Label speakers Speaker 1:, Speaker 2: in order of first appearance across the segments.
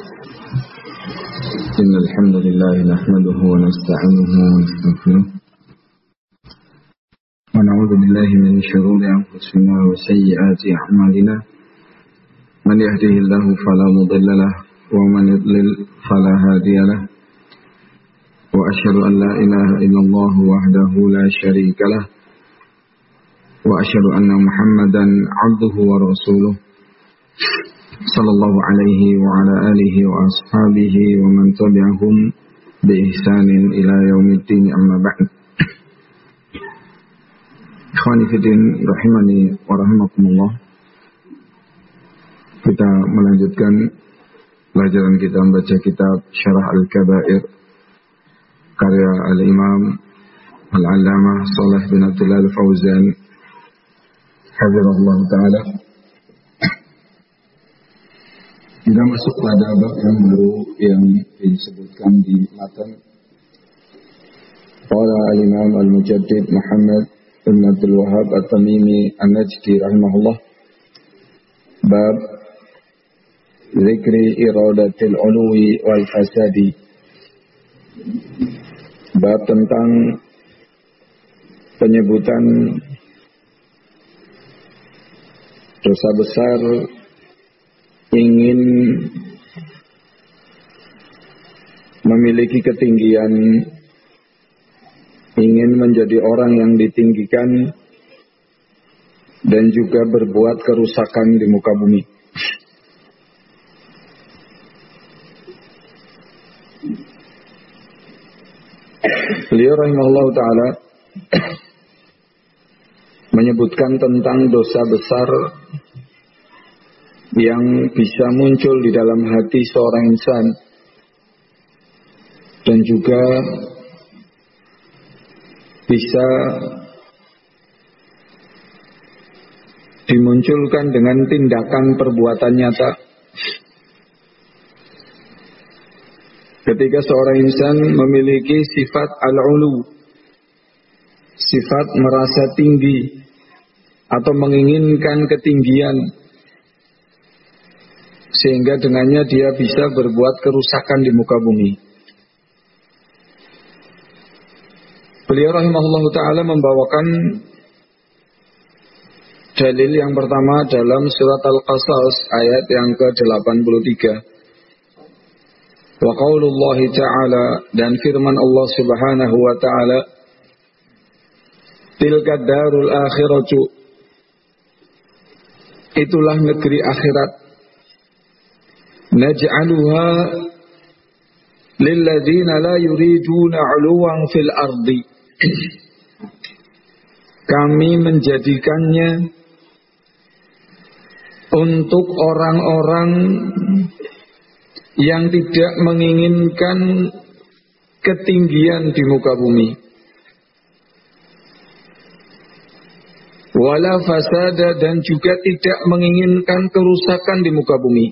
Speaker 1: إن الحمد لله نحمده ونستعينه ونستغفره ونعوذ بالله من شرور أنفسنا وسيئات أعمالنا من يهده الله فلا مضل له ومن يضلل فلا هادي له وأشهد أن لا إله إلا الله وحده لا شريك له وأشهد أن محمدا عبده ورسوله صلى الله عليه وعلى آله وأصحابه ومن تبعهم بإحسان إلى يوم الدين أما بعد. Ikhwani fiddin rahimani wa rahimakumullah. Kita melanjutkan pelajaran kita membaca kitab Syarah Al-Kabair karya Al-Imam Al-Allamah Shalih bin Abdullah Al-Fauzan hafizahullah ta'ala. Kita masuk pada bab yang baru yang disebutkan di matan. Qala al-Imam al-Mujaddid Muhammad bin Abdul Wahhab At-Tamimi An-Najdi rahimahullah. Bab zikri iradatil uluwi wal fasadi. Bab tentang penyebutan dosa besar ingin memiliki ketinggian, ingin menjadi orang yang ditinggikan, dan juga berbuat kerusakan di muka bumi. Beliau rahimahullah ta'ala menyebutkan tentang dosa besar yang bisa muncul di dalam hati seorang insan dan juga bisa dimunculkan dengan tindakan perbuatan nyata. Ketika seorang insan memiliki sifat al-ulu, sifat merasa tinggi atau menginginkan ketinggian, sehingga dengannya dia bisa berbuat kerusakan di muka bumi. Beliau rahimahullah ta'ala membawakan dalil yang pertama dalam surat Al-Qasas ayat yang ke-83. Wa qaulullahi ta'ala, dan firman Allah subhanahu wa ta'ala, tilka darul akhiratu, itulah negeri akhirat, naj'aluha lilladzina la yuriduna 'uluwan fil ardi, kami menjadikannya untuk orang-orang yang tidak menginginkan ketinggian di muka bumi, wala fasada, dan juga tidak menginginkan kerusakan di muka bumi.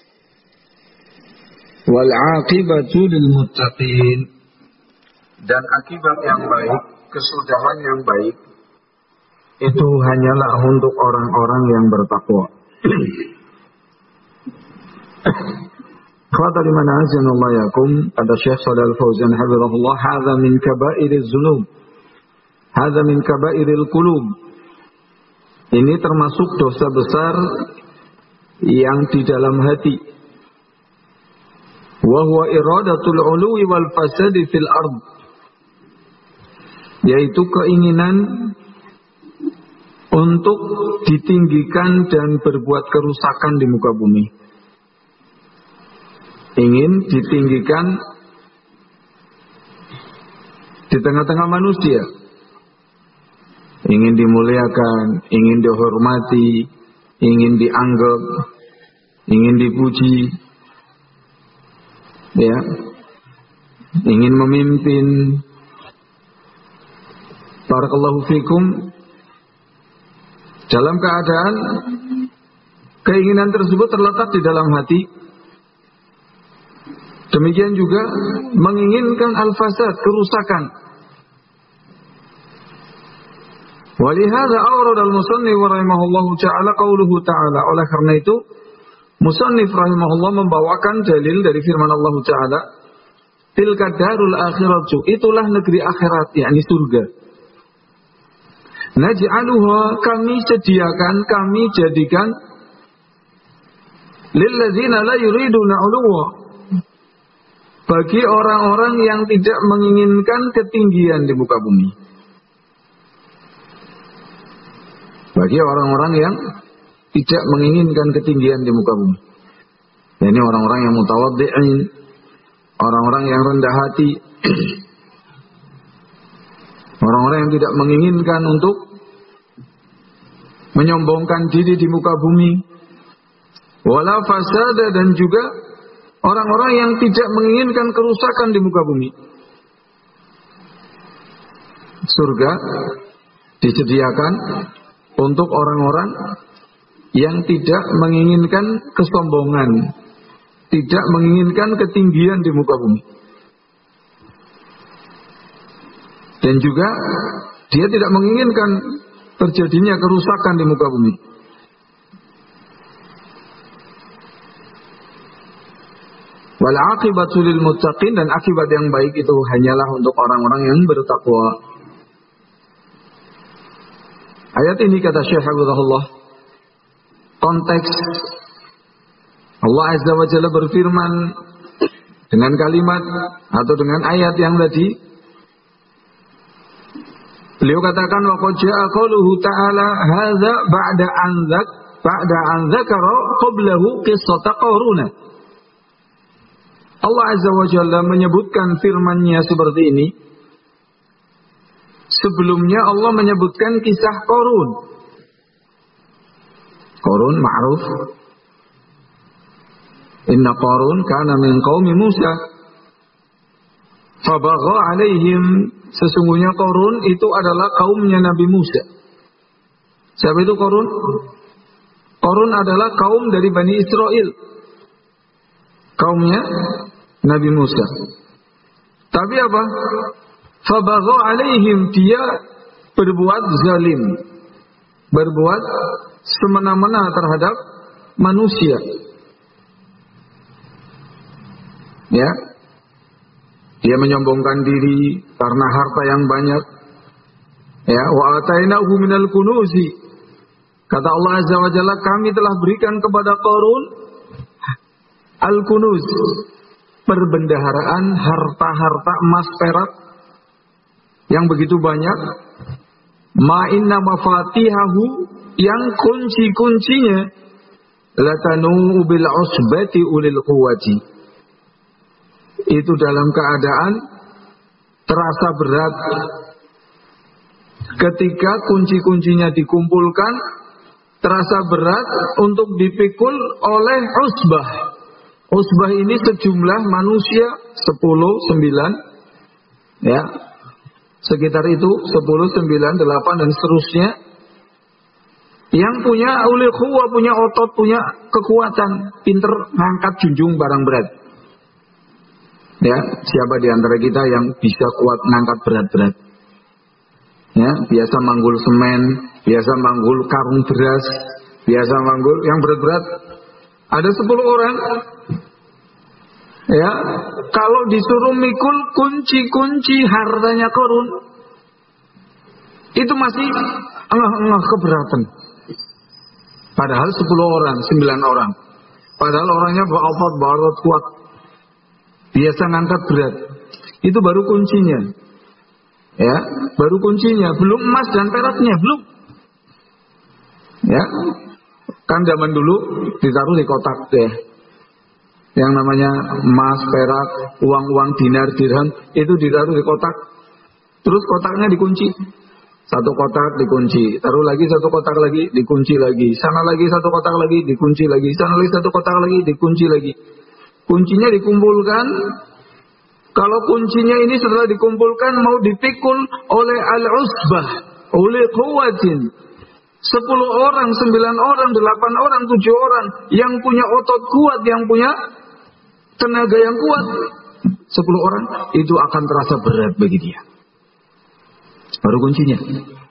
Speaker 1: Wal aqibatu lil muttaqin, dan akibat yang baik, kesudahan yang baik itu hanyalah untuk orang-orang yang bertakwa. Qala liman azanallahu yakum, ada Syekh Shalih Al-Fauzan hafizahullah, hadza min kaba'iriz dzunub, hadza min kaba'iril qulub. Ini termasuk dosa besar yang di dalam hati. Wa huwa iradatul uluwi wal fasadi fil ard, yaitu keinginan untuk ditinggikan dan berbuat kerusakan di muka bumi. Ingin ditinggikan di tengah-tengah manusia, ingin dimuliakan, ingin dihormati, ingin dianggap, ingin dipuji, ya, ingin memimpin. Barakallahu fikum. Dalam keadaan keinginan tersebut terletak di dalam hati, demikian juga menginginkan al-fasad, kerusakan. Walihada awrad al-musannif rahimahullahu ta'ala qauluhu ta'ala, oleh karena itu Musannif rahimahullah membawakan dalil dari firman Allah Ta'ala, tilka darul akhiratu, itulah negeri akhirat, yakni surga. Naj'aluha, kami sediakan, kami jadikan, lilladzina la yuriduna 'uluwa, bagi orang-orang yang tidak menginginkan ketinggian di muka bumi. Bagi orang-orang yang tidak menginginkan ketinggian di muka bumi. Ini orang-orang yang mutawaddi'in, orang-orang yang rendah hati, orang-orang yang tidak menginginkan untuk menyombongkan diri di muka bumi. Wala fasada, dan juga orang-orang yang tidak menginginkan kerusakan di muka bumi. Surga disediakan untuk orang-orang yang tidak menginginkan kesombongan, tidak menginginkan ketinggian di muka bumi. Dan juga dia tidak menginginkan terjadinya kerusakan di muka bumi. Wal aqibatu lil muttaqin, dan akibat yang baik itu hanyalah untuk orang-orang yang bertakwa. Ayat ini kata Syekh Hafizahullah, konteks Allah Azza wa Jalla berfirman dengan kalimat atau dengan ayat yang tadi. Beliau katakan waqad jaa qauluhu ta'ala hadza ba'da an dzakara qablahu qissata Qarun. Allah Azza wa Jalla menyebutkan firman-Nya seperti ini. Sebelumnya Allah menyebutkan kisah Qarun. Qarun ma'ruf. Inna Qarun kana min qaumi Musa fabagha alaihim. Sesungguhnya Qarun itu adalah kaumnya Nabi Musa. Siapa itu Qarun? Qarun adalah kaum dari Bani Israel, kaumnya Nabi Musa. Tapi apa? Fabagha alaihim, dia berbuat zalim, berbuat semena-mena terhadap manusia. Ya, dia menyombongkan diri karena harta yang banyak. Ya, wa atainahu minal kunuzi. Kata Allah Azza wa Jalla, kami telah berikan kepada Qarun al-kunuz, perbendaharaan harta-harta emas perak yang begitu banyak. Ma inna mafatihahu, yang kunci-kuncinya latanu bil usbati ulil quwwati, itu dalam keadaan terasa berat ketika kunci-kuncinya dikumpulkan, terasa berat untuk dipikul oleh usbah. Usbah ini sejumlah manusia 10, 9, ya, sekitar itu 10, 9, 8 dan seterusnya, yang punya ulil quwwah, punya otot, punya kekuatan, pinter ngangkat junjung barang berat. Ya, siapa di antara kita yang bisa kuat ngangkat berat-berat? Ya, biasa manggul semen, biasa manggul karung beras, biasa manggul yang berat-berat. Ada 10 orang. Ya, kalau disuruh mikul kunci-kunci hartanya Qarun, itu masih engah-engah keberatan. Padahal 10 orang, 9 orang. Padahal orangnya berotot kuat, biasa ngangkat berat. Itu baru kuncinya. Ya, baru kuncinya, belum emas dan peraknya, belum. Ya, kan zaman dulu ditaruh di kotak deh. Yang namanya emas, perak, uang-uang dinar, dirham, itu ditaruh di kotak. Terus kotaknya dikunci. Satu kotak dikunci, taruh lagi satu kotak lagi, dikunci lagi. Sana lagi satu kotak lagi, dikunci lagi. Sana lagi satu kotak lagi, dikunci lagi. Kuncinya dikumpulkan. Kalau kuncinya ini setelah dikumpulkan mau dipikul oleh al-usbah, oleh quwwatin, 10 orang, 9 orang, 8 orang, 7 orang yang punya otot kuat, yang punya tenaga yang kuat, 10 orang itu akan terasa berat bagi dia. Baru kuncinya.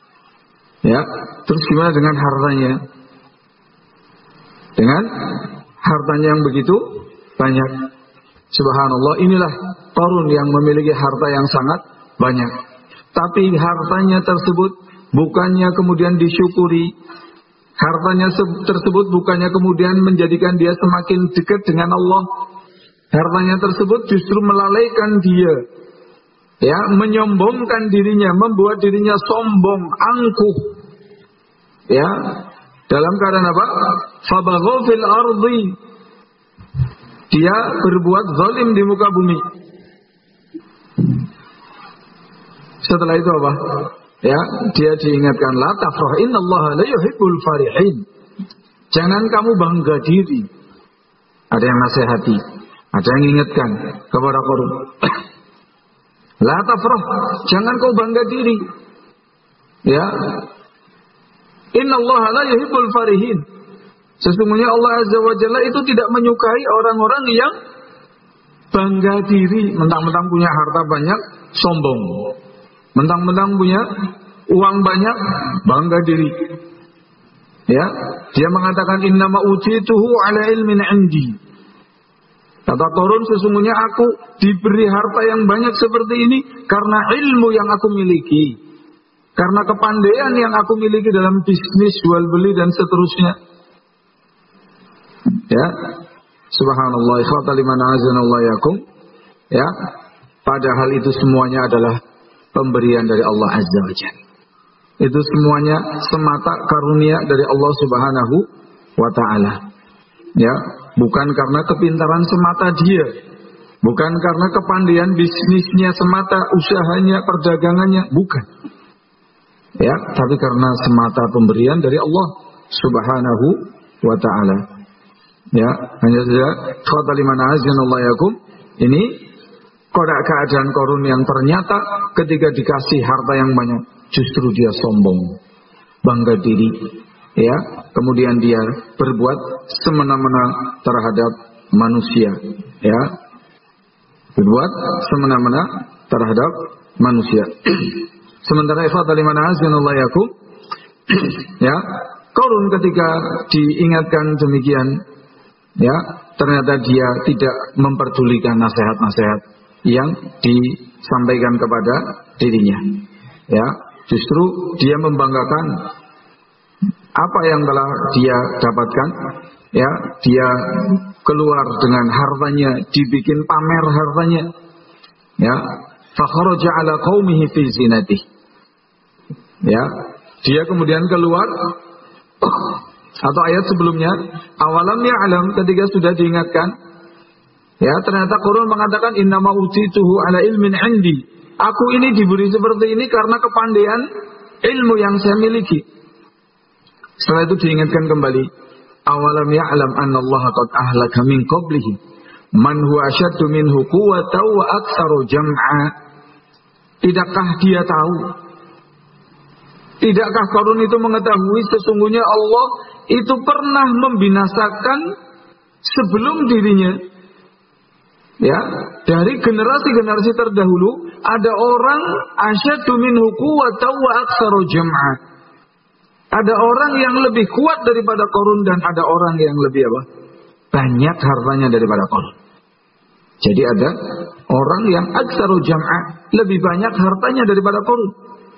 Speaker 1: Ya, terus gimana dengan hartanya? Dengan hartanya yang begitu banyak. Subhanallah, inilah Qarun yang memiliki harta yang sangat banyak. Tapi hartanya tersebut bukannya kemudian disyukuri. Hartanya tersebut bukannya kemudian menjadikan dia semakin dekat dengan Allah. Hartanya tersebut justru melalaikan dia. Ya, menyombongkan dirinya, membuat dirinya sombong, angkuh. Ya, dalam keadaan apa? Fabaghaw fil ardi. Dia berbuat zalim di muka bumi. Setelah itu apa? Ya, dia diingatkan, la tafrah innallaha la yuhibbul farihin. Jangan kamu bangga diri. Ada yang nasihati, ada yang ingatkan kepada Qarun. La tafrah, jangan kau bangga diri. Ya. Innallaha la yuhibbul farihin. Sesungguhnya Allah Azza wa Jalla itu tidak menyukai orang-orang yang bangga diri, mentang-mentang punya harta banyak, sombong. Mentang-mentang punya uang banyak, bangga diri. Ya, dia mengatakan innama utituhu ala ilmin indi. Kata Qarun, sesungguhnya aku diberi harta yang banyak seperti ini karena ilmu yang aku miliki. Karena kepandaian yang aku miliki dalam bisnis, jual beli dan seterusnya. Ya, subhanallah, ikhwata liman azanallahu yakum. Ya, padahal itu semuanya adalah pemberian dari Allah Azza wa Jalla. Itu semuanya semata karunia dari Allah Subhanahu wa ta'ala. Ya, bukan karena kepintaran semata dia, bukan karena kepandaian bisnisnya semata, usahanya, perdagangannya, bukan. Ya, tapi karena semata pemberian dari Allah Subhanahu wa ta'ala. Ya, hanya saja khata liman azanallahu yakum, ini kodak keadaan Qarun yang ternyata ketika dikasih harta yang banyak justru dia sombong, bangga diri, ya, kemudian dia berbuat semena-mena terhadap manusia, ya, berbuat semena-mena terhadap manusia. Sementara ikhwata liman azanallahu yakum, ya, Qarun ketika diingatkan demikian, ya, ternyata dia tidak memperdulikan nasihat-nasihat yang disampaikan kepada dirinya. Ya, justru dia membanggakan apa yang telah dia dapatkan. Ya, dia keluar dengan hartanya, dibikin pamer hartanya. Ya, fakharaja ala qaumihi fi zinatihi. Ya, dia kemudian keluar. Atau ayat sebelumnya, awalam ya'lam, ketika sudah diingatkan, ya, ternyata Qarun mengatakan innama utituhu ala ilmin indi. Aku ini diberi seperti ini karena kepandaian ilmu yang saya miliki. Setelah itu diingatkan kembali, awalam ya'lam annallaha qad ahlaka min qablihi man huwa asyaddu minhu quwwatan wa aktsaru jam'a. Tidakkah dia tahu? Tidakkah Qarun itu mengetahui sesungguhnya Allah itu pernah membinasakan sebelum dirinya, ya, dari generasi-generasi terdahulu ada orang asyaddu minhu quwwatan wa aktsaru jam'a. Ada orang yang lebih kuat daripada Qarun dan ada orang yang lebih apa? Banyak hartanya daripada Qarun. Jadi ada orang yang aktsaru jam'a, lebih banyak hartanya daripada Qarun.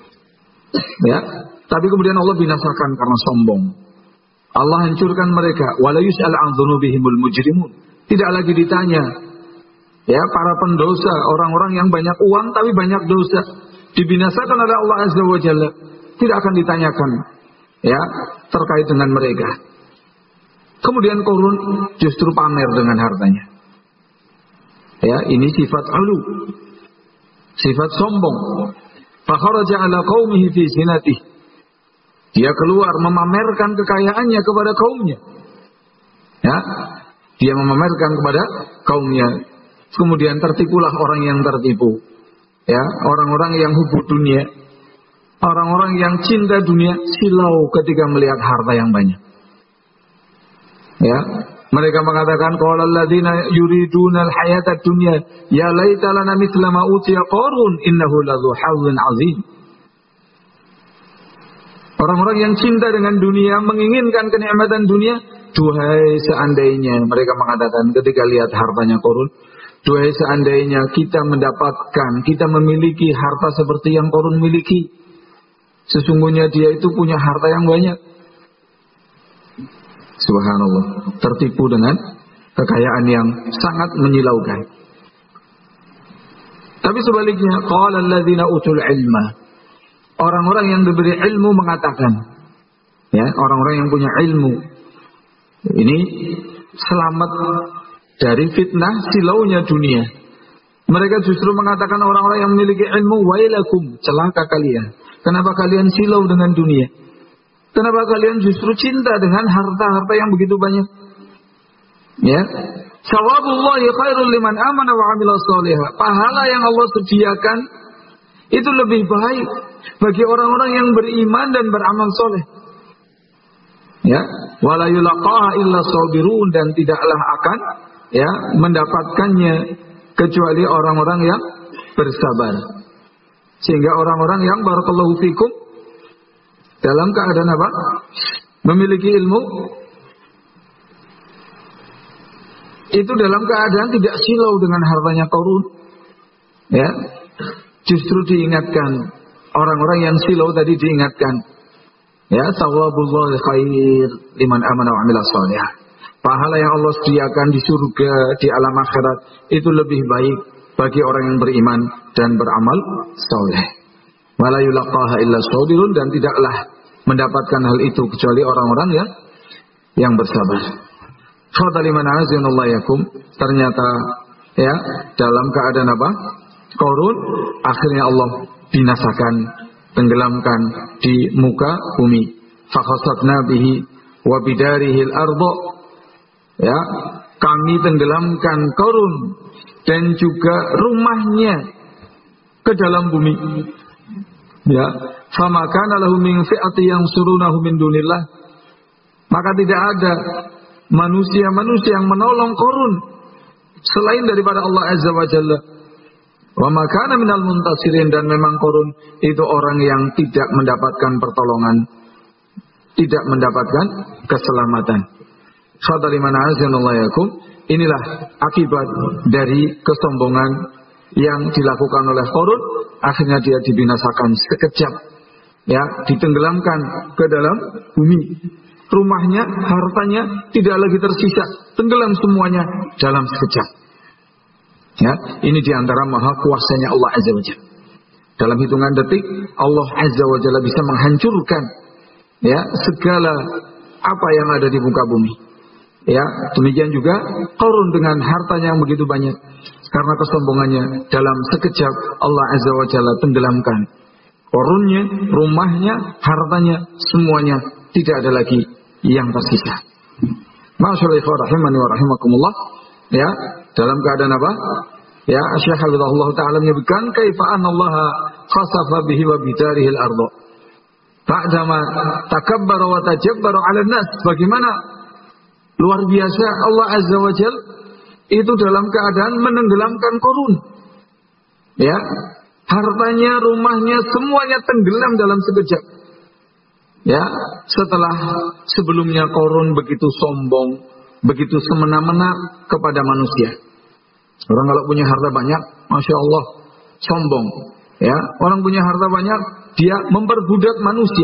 Speaker 1: Ya, tapi kemudian Allah binasakan karena sombong. Allah hancurkan mereka. Wala yus'al an dzunubihimul mujrimun. Tidak lagi ditanya, ya, para pendosa, orang-orang yang banyak uang tapi banyak dosa, dibinasakan oleh Allah Azza wa Jalla. Tidak akan ditanyakan, ya, terkait dengan mereka. Kemudian Qarun justru pamer dengan hartanya. Ya, ini sifat ulu, sifat sombong. Fakharaja ala qaumihi fi zinatihi. Dia keluar memamerkan kekayaannya kepada kaumnya. Ya, dia memamerkan kepada kaumnya. Kemudian tertipulah orang yang tertipu. Ya, orang-orang yang hubbu dunia, orang-orang yang cinta dunia silau ketika melihat harta yang banyak. Ya, mereka mengatakan qala alladziina yuriduna al-hayata ad-dunya ya laita lana mithla ma utiya Qarun innahu ladzu hazzin 'azim. Orang-orang yang cinta dengan dunia, menginginkan kenikmatan dunia, duhai seandainya, mereka mengatakan ketika lihat hartanya Qarun, duhai seandainya kita mendapatkan, kita memiliki harta seperti yang Qarun miliki. Sesungguhnya dia itu punya harta yang banyak. Subhanallah, tertipu dengan kekayaan yang sangat menyilaukan. Tapi sebaliknya, qala alladzina utul ilma, orang-orang yang diberi ilmu mengatakan, ya, orang-orang yang punya ilmu ini selamat dari fitnah silaunya dunia. Mereka justru mengatakan orang-orang yang memiliki ilmu, wailakum, celaka kalian. Kenapa kalian silau dengan dunia? Kenapa kalian justru cinta dengan harta-harta yang begitu banyak? Ya, sawabullahi khairul liman amana wa amila sholihah. Pahala yang Allah sediakan itu lebih baik bagi orang-orang yang beriman dan beramal soleh. Ya, wala yulaqaha illa sabirun, dan tidaklah akan ya mendapatkannya kecuali orang-orang yang bersabar. Sehingga orang-orang yang barakallahu fikum dalam keadaan apa? Memiliki ilmu, itu dalam keadaan tidak silau dengan hartanya Qarun. Ya, justru diingatkan, orang-orang yang silau tadi diingatkan, ya, sawabullahi khair liman amana wa amila sholihah. Pahala yang Allah sediakan di surga, di alam akhirat, itu lebih baik bagi orang yang beriman dan beramal soleh. Wala yulaqaha illa sabirun, dan tidaklah mendapatkan hal itu kecuali orang-orang yang bersabar. Fadaliman azanallahu yakum, ternyata ya dalam keadaan apa? Qarun akhirnya Allah binasakan, tenggelamkan di muka bumi. Fakhasatna bihi wa bidarihi al-ardh. Ya, kami tenggelamkan Qarun dan juga rumahnya ke dalam bumi. Ya, fama kana lahu min fi'ati yansurunahu min dunillah. Maka tidak ada manusia-manusia yang menolong Qarun selain daripada Allah Azza wa Jalla. Wa ma kana minal muntasirin, dan memang Qarun itu orang yang tidak mendapatkan pertolongan, tidak mendapatkan keselamatan. Fadaliman azanallahu yakum, inilah akibat dari kesombongan yang dilakukan oleh Qarun. Akhirnya dia dibinasakan sekejap, ya, ditenggelamkan ke dalam bumi. Rumahnya, hartanya tidak lagi tersisa, tenggelam semuanya dalam sekejap. Ya, ini diantara maha kuasanya Allah Azza wa Jalla. Dalam hitungan detik Allah Azza wa Jalla bisa menghancurkan ya segala apa yang ada di muka bumi. Ya, demikian juga Qarun dengan hartanya yang begitu banyak. Karena kesombongannya, dalam sekejap Allah Azza wa Jalla tenggelamkan Qarunnya, rumahnya, hartanya, semuanya tidak ada lagi yang tersisa. Masyaallah rahimani wa rahimakumullah. Ya, dalam keadaan apa? Ya, Syekh Allah Ta'ala menyebutkan kaifa anallaha khasafa bihi wa bidarihi al-ardh. Ba'dama takabbara wa tajabbara 'ala nas. Bagaimana luar biasa Allah Azza wa Jalla itu dalam keadaan menenggelamkan Qarun. Ya, hartanya, rumahnya, semuanya tenggelam dalam sekejap. Ya, setelah sebelumnya Qarun begitu sombong, begitu semena-mena kepada manusia. Orang kalau punya harta banyak, Masya Allah, sombong. Ya, orang punya harta banyak, dia memperbudak manusia.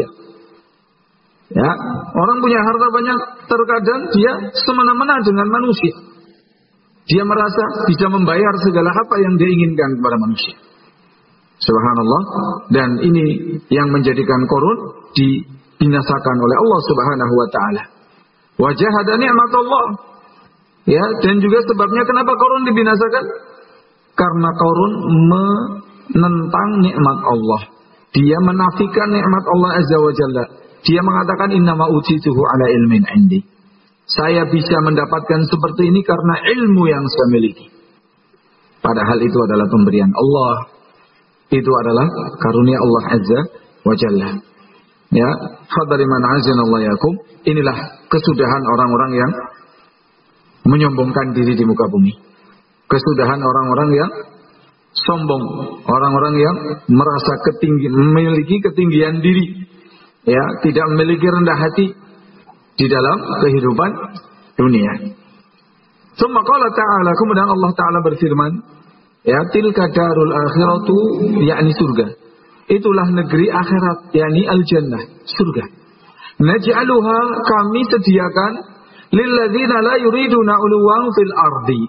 Speaker 1: Ya, orang punya harta banyak, terkadang dia semena-mena dengan manusia. Dia merasa bisa membayar segala apa yang dia inginkan kepada manusia. Subhanallah. Dan ini yang menjadikan Qarun dibinasakan oleh Allah Subhanahu wa taala. Wa jahada ni'matallah. Ya, dan juga sebabnya kenapa Qarun dibinasakan? Karena Qarun menentang nikmat Allah. Dia menafikan nikmat Allah Azza wa Jalla. Dia mengatakan innama utituhu ala ilmin indi. Saya bisa mendapatkan seperti ini karena ilmu yang saya miliki. Padahal itu adalah pemberian Allah. Itu adalah karunia Allah Azza wa Jalla. Ya, fadaliman azanallahu yakum. Inilah kesudahan orang-orang yang menyombongkan diri di muka bumi. Kesudahan orang-orang yang sombong, orang-orang yang merasa memiliki ketinggian diri. Ya, tidak memiliki rendah hati. di dalam kehidupan dunia. Tsumma qala ta'ala, kemudian Allah Ta'ala berfirman, ya, tilka darul akhiratu, yakni surga. Itulah negeri akhirat, yakni al-jannah, surga. Naj'aluha, kami sediakan, lilladzina la yuriduna uluwan fil ardi,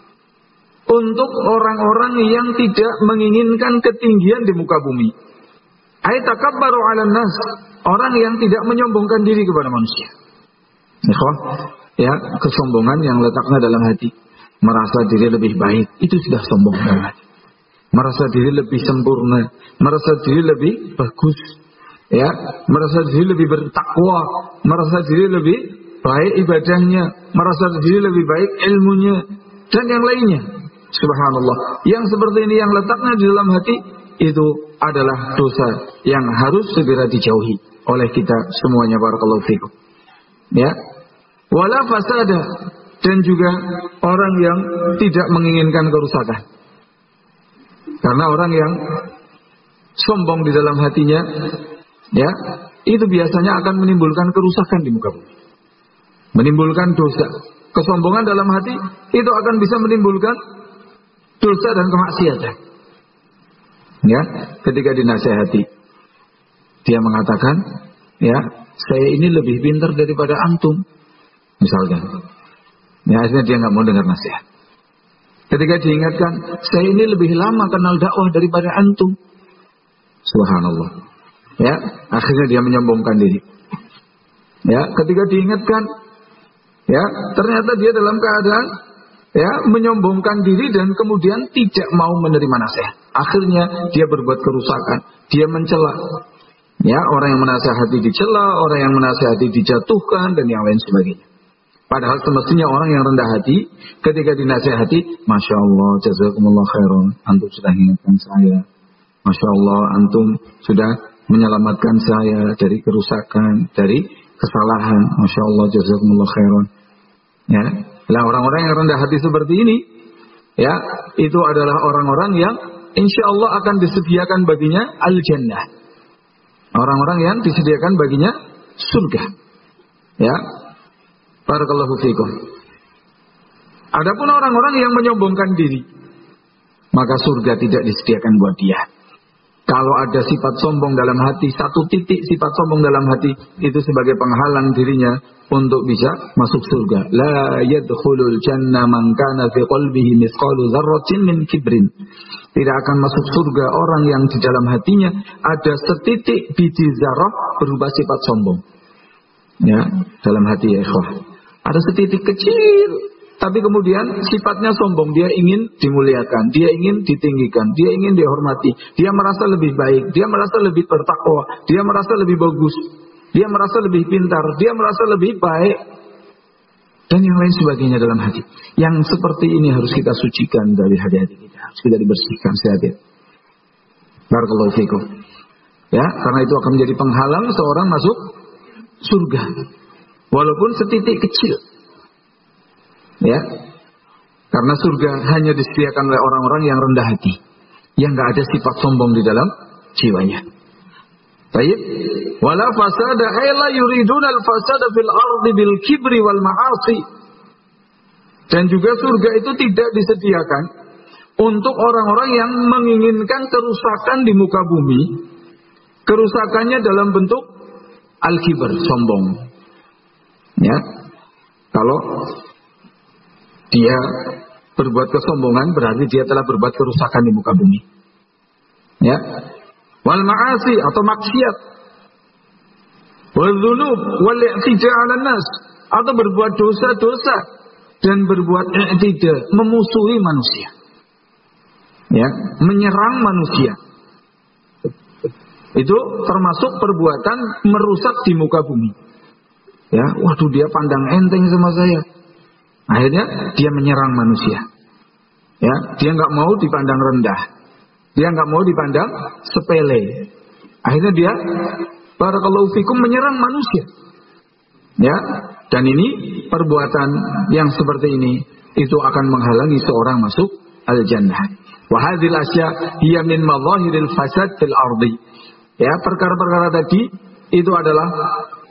Speaker 1: untuk orang-orang yang tidak menginginkan ketinggian di muka bumi. Ay takabbaru 'alan nas, orang yang tidak menyombongkan diri kepada manusia. Ya, kesombongan yang letaknya dalam hati, merasa diri lebih baik, itu sudah sombong dalam hati. Merasa diri lebih sempurna, merasa diri lebih bagus, ya, merasa diri lebih bertakwa, merasa diri lebih baik ibadahnya, merasa diri lebih baik ilmunya, dan yang lainnya. Subhanallah. Yang seperti ini yang letaknya di dalam hati, itu adalah dosa yang harus segera dijauhi oleh kita semuanya. Barakallahu fikum. Ya. Wala fasada, dan juga orang yang tidak menginginkan kerusakan. Karena orang yang sombong di dalam hatinya, ya, itu biasanya akan menimbulkan kerusakan di muka bumi. Menimbulkan dosa. Kesombongan dalam hati itu akan bisa menimbulkan dosa dan kemaksiatan. Ya, ketika dinasihati, dia mengatakan, ya, saya ini lebih pintar daripada antum, misalkan. Ya, akhirnya dia nggak mau dengar nasihat. Ketika diingatkan, saya ini lebih lama kenal dakwah daripada antum. Subhanallah. Ya, akhirnya dia menyombongkan diri. Ya, ketika diingatkan, ya, ternyata dia dalam keadaan, ya, menyombongkan diri dan kemudian tidak mau menerima nasihat. Akhirnya dia berbuat kerusakan, dia mencela. Ya, orang yang menasihati dicela, orang yang menasihati dijatuhkan, dan yang lain sebagainya. Padahal semestinya orang yang rendah hati ketika dinasihati, Masya Allah, jazakumullah khairan, antum sudah ingatkan saya. Masya Allah, antum sudah menyelamatkan saya dari kerusakan, dari kesalahan. Masya Allah, jazakumullah khairan. Ya, lah orang-orang yang rendah hati seperti ini, ya, itu adalah orang-orang yang insya Allah akan disediakan baginya al-jannah. Orang-orang yang disediakan baginya surga. Ya. Barakallahu fikum. Adapun orang-orang yang menyombongkan diri, maka surga tidak disediakan buat dia. Kalau ada sifat sombong dalam hati, satu titik sifat sombong dalam hati, itu sebagai penghalang dirinya untuk bisa masuk surga. La yadkhulul jannah man kana fi qalbihi mithqalu dzarratin min kibrin. Tidak akan masuk surga orang yang di dalam hatinya ada setitik biji zarah berupa sifat sombong. Ya, dalam hati, ya ikhwah. Ada setitik kecil, tapi kemudian sifatnya sombong. Dia ingin dimuliakan, dia ingin ditinggikan, dia ingin dihormati, dia merasa lebih baik, dia merasa lebih bertakwa, dia merasa lebih bagus, dia merasa lebih pintar, dia merasa lebih baik, dan yang lain sebagainya dalam hati. Yang seperti ini harus kita sucikan dari hati-hati kita, harus kita dibersihkan sehati. Barakallahu fikum. Ya, karena itu akan menjadi penghalang seorang masuk surga. Walaupun setitik kecil. Ya. Karena surga hanya disediakan oleh orang-orang yang rendah hati, yang enggak ada sifat sombong di dalam jiwanya. Baik. Wala fasada ay la yuriduna al-fasada fil ardi bil kibri wal ma'asi. Dan juga surga itu tidak disediakan untuk orang-orang yang menginginkan kerusakan di muka bumi. Kerusakannya dalam bentuk al-kibr, sombong. Ya, kalau dia berbuat kesombongan berarti dia telah berbuat kerusakan di muka bumi. Ya, wal ma'asi atau maksiat, wal dzunub wal i'tida 'alan nas, atau berbuat dosa-dosa dan berbuat i'tida, memusuhi manusia. Ya, menyerang manusia. Itu termasuk perbuatan merusak di muka bumi. Ya, waduh, dia pandang enteng sama saya. Akhirnya dia menyerang manusia. Ya, dia nggak mau dipandang rendah. Dia nggak mau dipandang sepele. Akhirnya dia, barakallahu fikum, menyerang manusia. Ya, dan ini perbuatan yang seperti ini itu akan menghalangi seorang masuk al-jannah. Wa hadzal asya hiya min madhahiril fasad fil ardi. Ya, perkara-perkara tadi itu adalah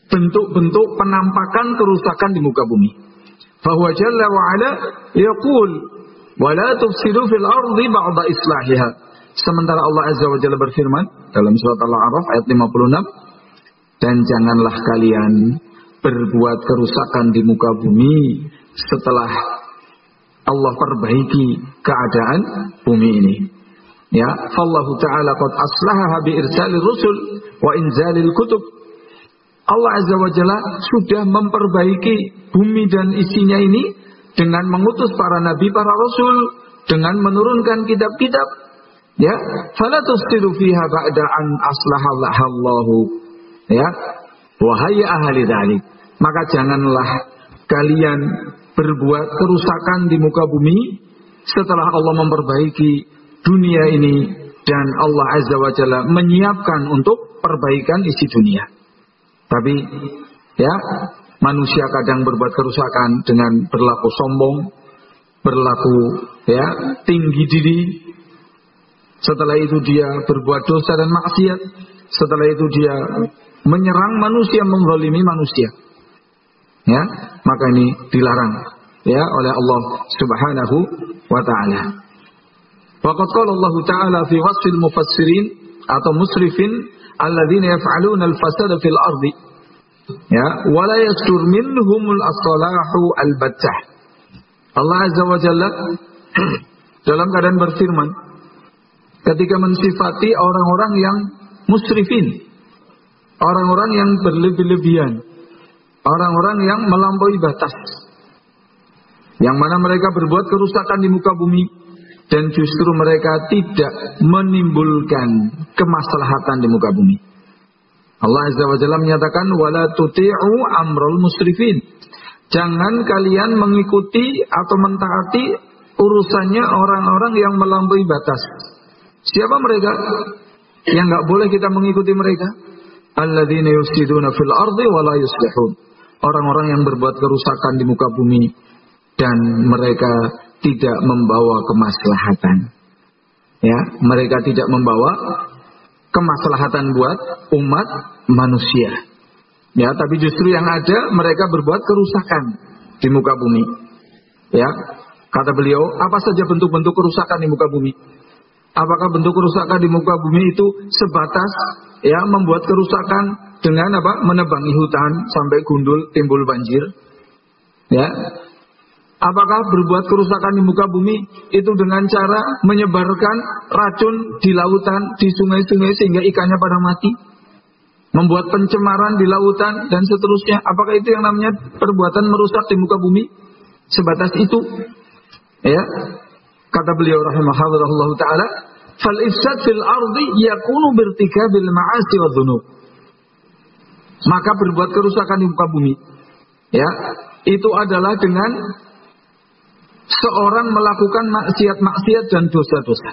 Speaker 1: bentuk-bentuk penampakan kerusakan di muka bumi. Fahuwa jalla wa ala yaqul wa la tufsidu fil ardi ba'da islahiha. Sementara Allah Azza wa Jalla berfirman dalam surat Al-A'raf ayat 56, dan janganlah kalian berbuat kerusakan di muka bumi setelah Allah perbaiki keadaan bumi ini. Ya, fallahu ta'ala qad aslahaha bi irsalir rusul wa inzalil kutub. Allah Azza wa Jalla sudah memperbaiki bumi dan isinya ini dengan mengutus para nabi, para rasul, dengan menurunkan kitab-kitab. Ya, fala tusiru fiha ba'da an aslahallahu. Ya, wahai ahli dzalik, maka janganlah kalian berbuat kerusakan di muka bumi setelah Allah memperbaiki dunia ini dan Allah Azza wa Jalla menyiapkan untuk perbaikan isi dunia. Tapi ya, manusia kadang berbuat kerusakan dengan berlaku sombong, berlaku ya tinggi diri. Setelah itu dia berbuat dosa dan maksiat. Setelah itu dia menyerang manusia, menzalimi manusia. Ya, maka ini dilarang ya oleh Allah Subhanahu wa taala. Waqad qala Allah taala fi wasfil mufassirin atau musrifin alladzina yaf'aluna al-fasada fil ardi. Ya, wa la yastur minhumul as-salahu al-battah. Allah Azza wa Jalla dalam keadaan berfirman ketika mensifati orang-orang yang musrifin, orang-orang yang berlebih-lebihan, orang-orang yang melampaui batas, yang mana mereka berbuat kerusakan di muka bumi dan justru mereka tidak menimbulkan kemaslahatan di muka bumi. Allah Azza wa Jalla menyatakan wala tuti'u amrul musrifin. Jangan kalian mengikuti atau mentaati urusannya orang-orang yang melampaui batas. Siapa mereka? Yang enggak boleh kita mengikuti mereka. Alladzina yufsiduna fil ardi wa la yuslihun. Orang-orang yang berbuat kerusakan di muka bumi dan mereka tidak membawa kemaslahatan. Ya, mereka tidak membawa kemaslahatan buat umat manusia. Ya, tapi justru yang ada mereka berbuat kerusakan di muka bumi. Ya, kata beliau, apa saja bentuk-bentuk kerusakan di muka bumi? Apakah bentuk kerusakan di muka bumi itu sebatas ya membuat kerusakan dengan apa? Menebangi hutan sampai gundul timbul banjir? Ya. Apakah berbuat kerusakan di muka bumi itu dengan cara menyebarkan racun di lautan, di sungai-sungai sehingga ikannya pada mati? Membuat pencemaran di lautan dan seterusnya. Apakah itu yang namanya perbuatan merusak di muka bumi? Sebatas itu. Ya. Kata beliau rahimahullah ta'ala, fal ifsad fil ardi yakunu birtikabil ma'asi wa dhunub. Maka berbuat kerusakan di muka bumi, ya, itu adalah dengan seorang melakukan maksiat-maksiat dan dosa-dosa.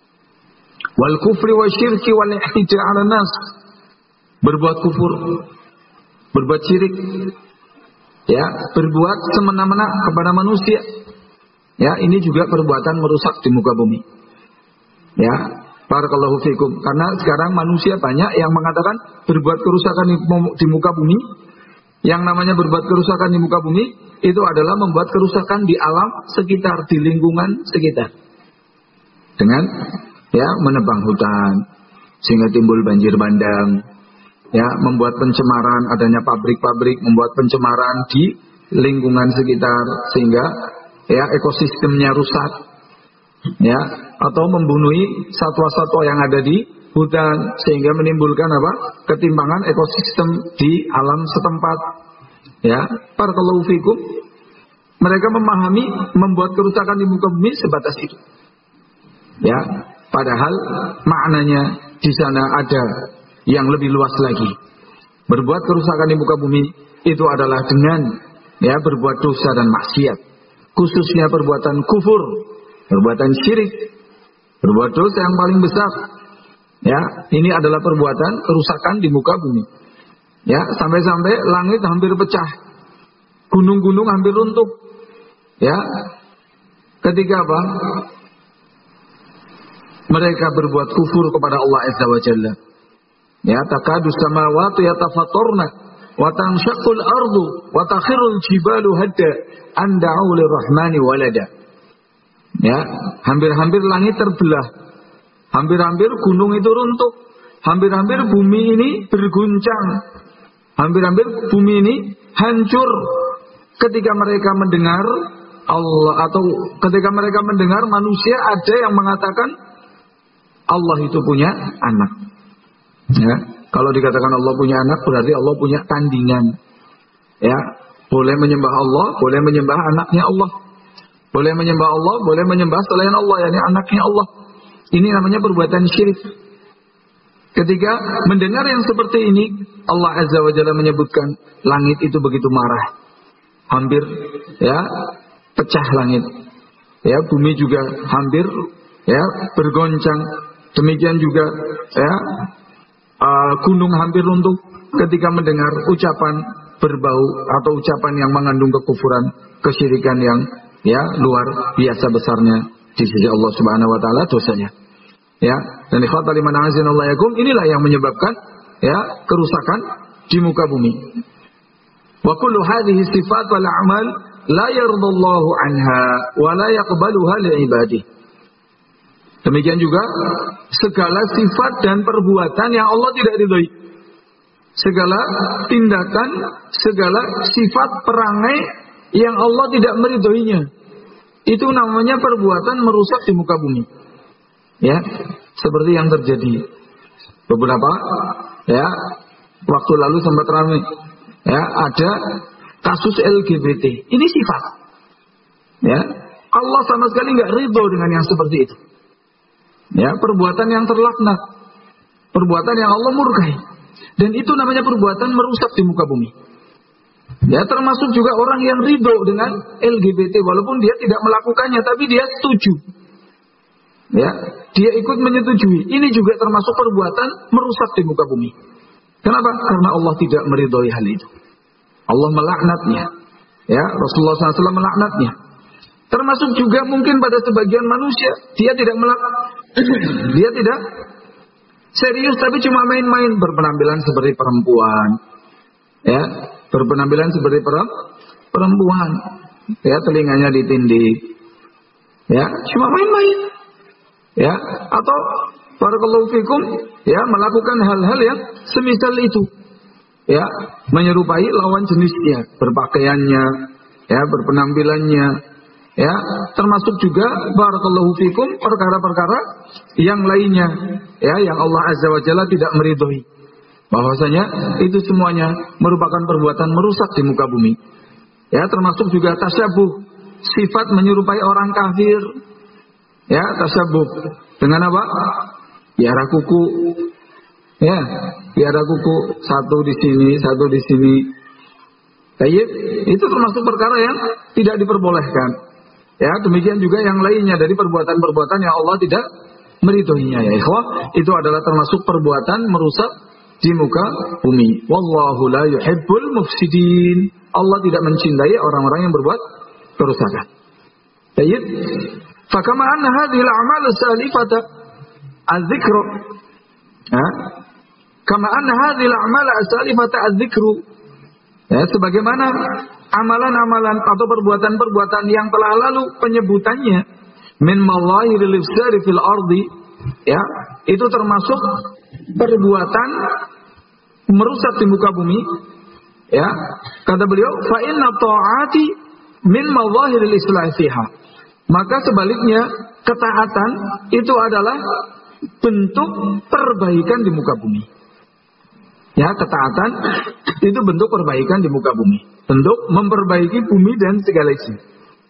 Speaker 1: Wal kufri wa syirki wal ihtija' 'ala nas. Berbuat kufur, berbuat syirik, ya, berbuat semena-mena kepada manusia. Ya, ini juga perbuatan merusak di muka bumi. Ya, barakallahu fikum. Karena sekarang manusia banyak yang mengatakan berbuat kerusakan di muka bumi. Yang namanya berbuat kerusakan di muka bumi itu adalah membuat kerusakan di alam sekitar, di lingkungan sekitar. Dengan ya menebang hutan sehingga timbul banjir bandang. Ya, membuat pencemaran, adanya pabrik-pabrik membuat pencemaran di lingkungan sekitar sehingga ya ekosistemnya rusak, ya, atau membunuhi satwa-satwa yang ada di hutan sehingga menimbulkan apa? Ketimpangan ekosistem di alam setempat. Ya, barakallahu fikum. Mereka memahami membuat kerusakan di muka bumi sebatas itu. Ya, padahal maknanya di sana ada yang lebih luas lagi. Berbuat kerusakan di muka bumi itu adalah dengan ya berbuat dosa dan maksiat. Khususnya perbuatan kufur, perbuatan syirik, berbuat dosa yang paling besar. Ya, ini adalah perbuatan kerusakan di muka bumi. Ya, sampai-sampai langit hampir pecah, gunung-gunung hampir runtuh. Ya, ketika apa? Mereka berbuat kufur kepada Allah Azza wa Jalla. Ya, takadu samawati yatafattarna wa tanshaqqul ardu wa takhirul jibalu hadda an da'u lirrahmani walada. Ya, hampir-hampir langit terbelah. Hampir-hampir gunung itu runtuh. Hampir-hampir bumi ini berguncang. Hampir-hampir bumi ini hancur ketika mereka mendengar Allah, atau ketika mereka mendengar manusia ada yang mengatakan Allah itu punya anak. Ya, kalau dikatakan Allah punya anak berarti Allah punya tandingan. Ya, boleh menyembah Allah, boleh menyembah anaknya Allah. Boleh menyembah Allah, boleh menyembah selain Allah, yakni anaknya Allah. Ini namanya perbuatan syirik. Ketika mendengar yang seperti ini, Allah Azza wa Jalla menyebutkan langit itu begitu marah. Hampir ya pecah langit. Ya, bumi juga hampir ya bergoncang. Demikian juga ya gunung hampir runtuh ketika mendengar ucapan berbau atau ucapan yang mengandung kekufuran, kesyirikan yang ya luar biasa besarnya di sisi Allah Subhanahu wa taala dosanya. Ya, dan ikhwata liman azanallahu yakum, inilah yang menyebabkan ya kerusakan di muka bumi. Wa kullu hadhihi sifat wal a'mal la yardallahu anha wa la yaqbaluha li ibadihi. Demikian juga segala sifat dan perbuatan yang Allah tidak ridhoi. Segala tindakan, segala sifat perangai yang Allah tidak meridhoinya. Itu namanya perbuatan merusak di muka bumi. Ya, seperti yang terjadi beberapa ya waktu lalu sempat ramai. Ya, ada kasus LGBT. Ini sifat. Ya, Allah sama sekali nggak ridho dengan yang seperti itu. Ya, perbuatan yang terlaknat, perbuatan yang Allah murkai, dan itu namanya perbuatan merusak di muka bumi. Ya, termasuk juga orang yang ridho dengan LGBT, walaupun dia tidak melakukannya, tapi dia setuju. Ya, dia ikut menyetujui. Ini juga termasuk perbuatan merusak di muka bumi. Kenapa? Karena Allah tidak meridhoi hal itu. Allah melaknatnya. Ya, Rasulullah SAW melaknatnya. Termasuk juga mungkin pada sebagian manusia, dia tidak dia tidak serius, tapi cuma main-main, berpenampilan seperti perempuan, ya, berpenampilan seperti perempuan, ya, telinganya ditindik, ya, cuma main-main, ya, atau barakallahu fikum, ya, melakukan hal-hal yang semisal itu, ya, menyerupai lawan jenisnya, berpakaiannya, ya, berpenampilannya. Ya, termasuk juga barakallahu fikum perkara-perkara yang lainnya, ya, yang Allah Azza wa Jalla tidak meridhoi. Bahwasanya itu semuanya merupakan perbuatan merusak di muka bumi. Ya, termasuk juga tasyabuh, sifat menyerupai orang kafir. Ya, tasyabuh dengan apa? Piara kuku. Ya, piara kuku, satu di sini, satu di sini. Tayyib, itu termasuk perkara yang tidak diperbolehkan. Ya, demikian juga yang lainnya dari perbuatan-perbuatan yang Allah tidak meridhoinya, ya ikhwah, itu adalah termasuk perbuatan merusak di muka bumi. Wallahu la yuhibbul mufsidin. Allah tidak mencintai orang-orang yang berbuat kerusakan. Baik. Fakama anna hadhihi al-a'mal as-salifata az-dzikru. Kama anna hadhihi al-a'mal as-salifata az-dzikru. Ya, sebagaimana amalan-amalan atau perbuatan-perbuatan yang telah lalu penyebutannya min mallahiril ifsari fil ardi, ya, itu termasuk perbuatan merusak di muka bumi, ya. Kata beliau, fa inna ta'ati min mallahiril islahi fiha. Maka sebaliknya, ketaatan itu adalah bentuk perbaikan di muka bumi. Ya, ketaatan itu bentuk perbaikan di muka bumi, bentuk memperbaiki bumi dan segala isi.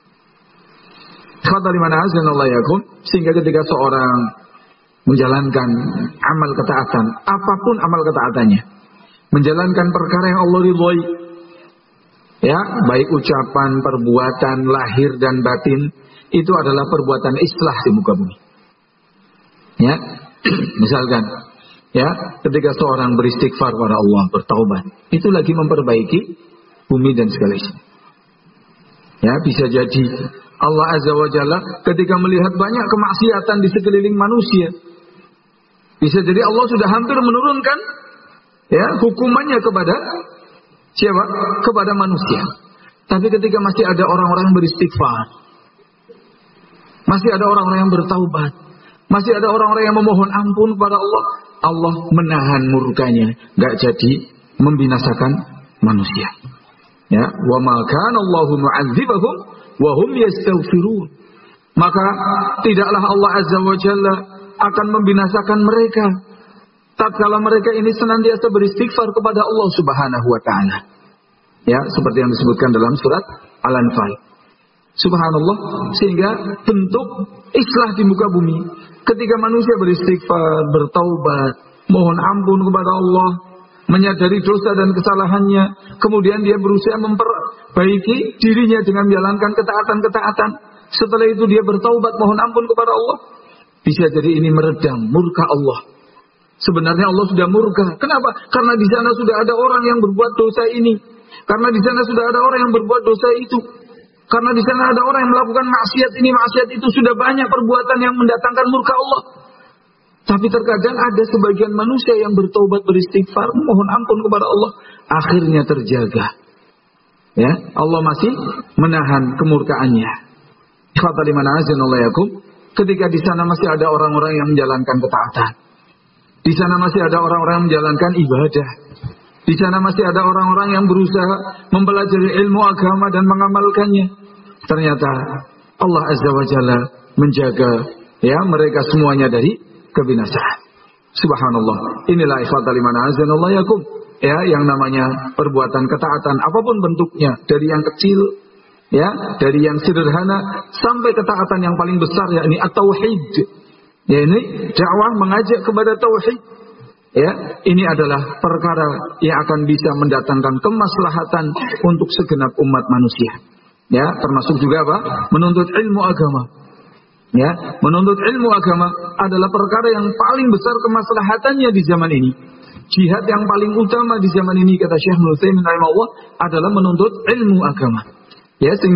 Speaker 1: Sehingga ketika seorang menjalankan amal ketaatan, apapun amal ketaatannya, menjalankan perkara yang Allah ridhoi, ya, baik ucapan, perbuatan, lahir dan batin, itu adalah perbuatan islah di muka bumi. Ya, misalkan, ya, ketika seorang beristighfar kepada Allah, bertaubat, itu lagi memperbaiki bumi dan segala isinya. Ya, bisa jadi Allah Azza wa Jalla ketika melihat banyak kemaksiatan di sekeliling manusia, bisa jadi Allah sudah hampir menurunkan, ya, hukumannya kepada
Speaker 2: Siapa? Kepada manusia. Tapi ketika masih ada orang-orang yang beristighfar, masih ada orang-orang yang bertaubat, masih ada orang-orang yang memohon ampun kepada Allah, Allah menahan murkanya, enggak jadi membinasakan manusia. Ya, wa ma kana Allahu mu'adzibahum wa hum yastaghfirun. Maka tidaklah Allah Azza wa Jalla akan membinasakan mereka tatkala mereka ini senantiasa beristighfar kepada Allah Subhanahu wa taala. Ya, seperti yang disebutkan dalam surat Al-Anfal. Subhanallah, sehingga bentuk islah di muka bumi ketika manusia beristighfar, bertaubat, mohon ampun kepada Allah, menyadari dosa dan kesalahannya, kemudian dia berusaha memperbaiki dirinya dengan menjalankan ketaatan-ketaatan. Setelah itu dia bertaubat, mohon ampun kepada Allah. Bisa jadi ini meredam murka Allah. Sebenarnya Allah sudah murka. Kenapa? Karena di sana sudah ada orang yang berbuat dosa ini. Karena di sana sudah ada orang yang berbuat dosa itu. Karena di sana ada orang yang melakukan maksiat ini, maksiat itu. Sudah banyak perbuatan yang mendatangkan murka Allah. Tapi terkadang ada sebagian manusia yang bertaubat, beristighfar, mohon ampun kepada Allah, akhirnya terjaga. Ya, Allah masih menahan kemurkaannya. Ketika di sana masih ada orang-orang yang menjalankan ketaatan, di sana masih ada orang-orang yang menjalankan ibadah, di sana masih ada orang-orang yang berusaha mempelajari ilmu agama dan mengamalkannya. Ternyata Allah Azza wa Jalla menjaga ya mereka semuanya dari kebinasaan. Subhanallah. Inilah ikhwatal iman azanallahu yakum. Ya, yang namanya perbuatan ketaatan apapun bentuknya, dari yang kecil ya, dari yang sederhana sampai ketaatan yang paling besar, yakni at-tauhid. Ya, ini dakwah mengajak kepada tauhid. Ya, ini adalah perkara yang akan bisa mendatangkan kemaslahatan untuk segenap umat manusia. Ya, termasuk juga apa? Menuntut ilmu agama. Ya, menuntut ilmu agama adalah perkara yang paling besar kemaslahatannya di zaman ini. Jihad yang paling utama di zaman ini, kata Syekh Nurul Utsaimin rahimahullah, adalah menuntut ilmu agama. Ya,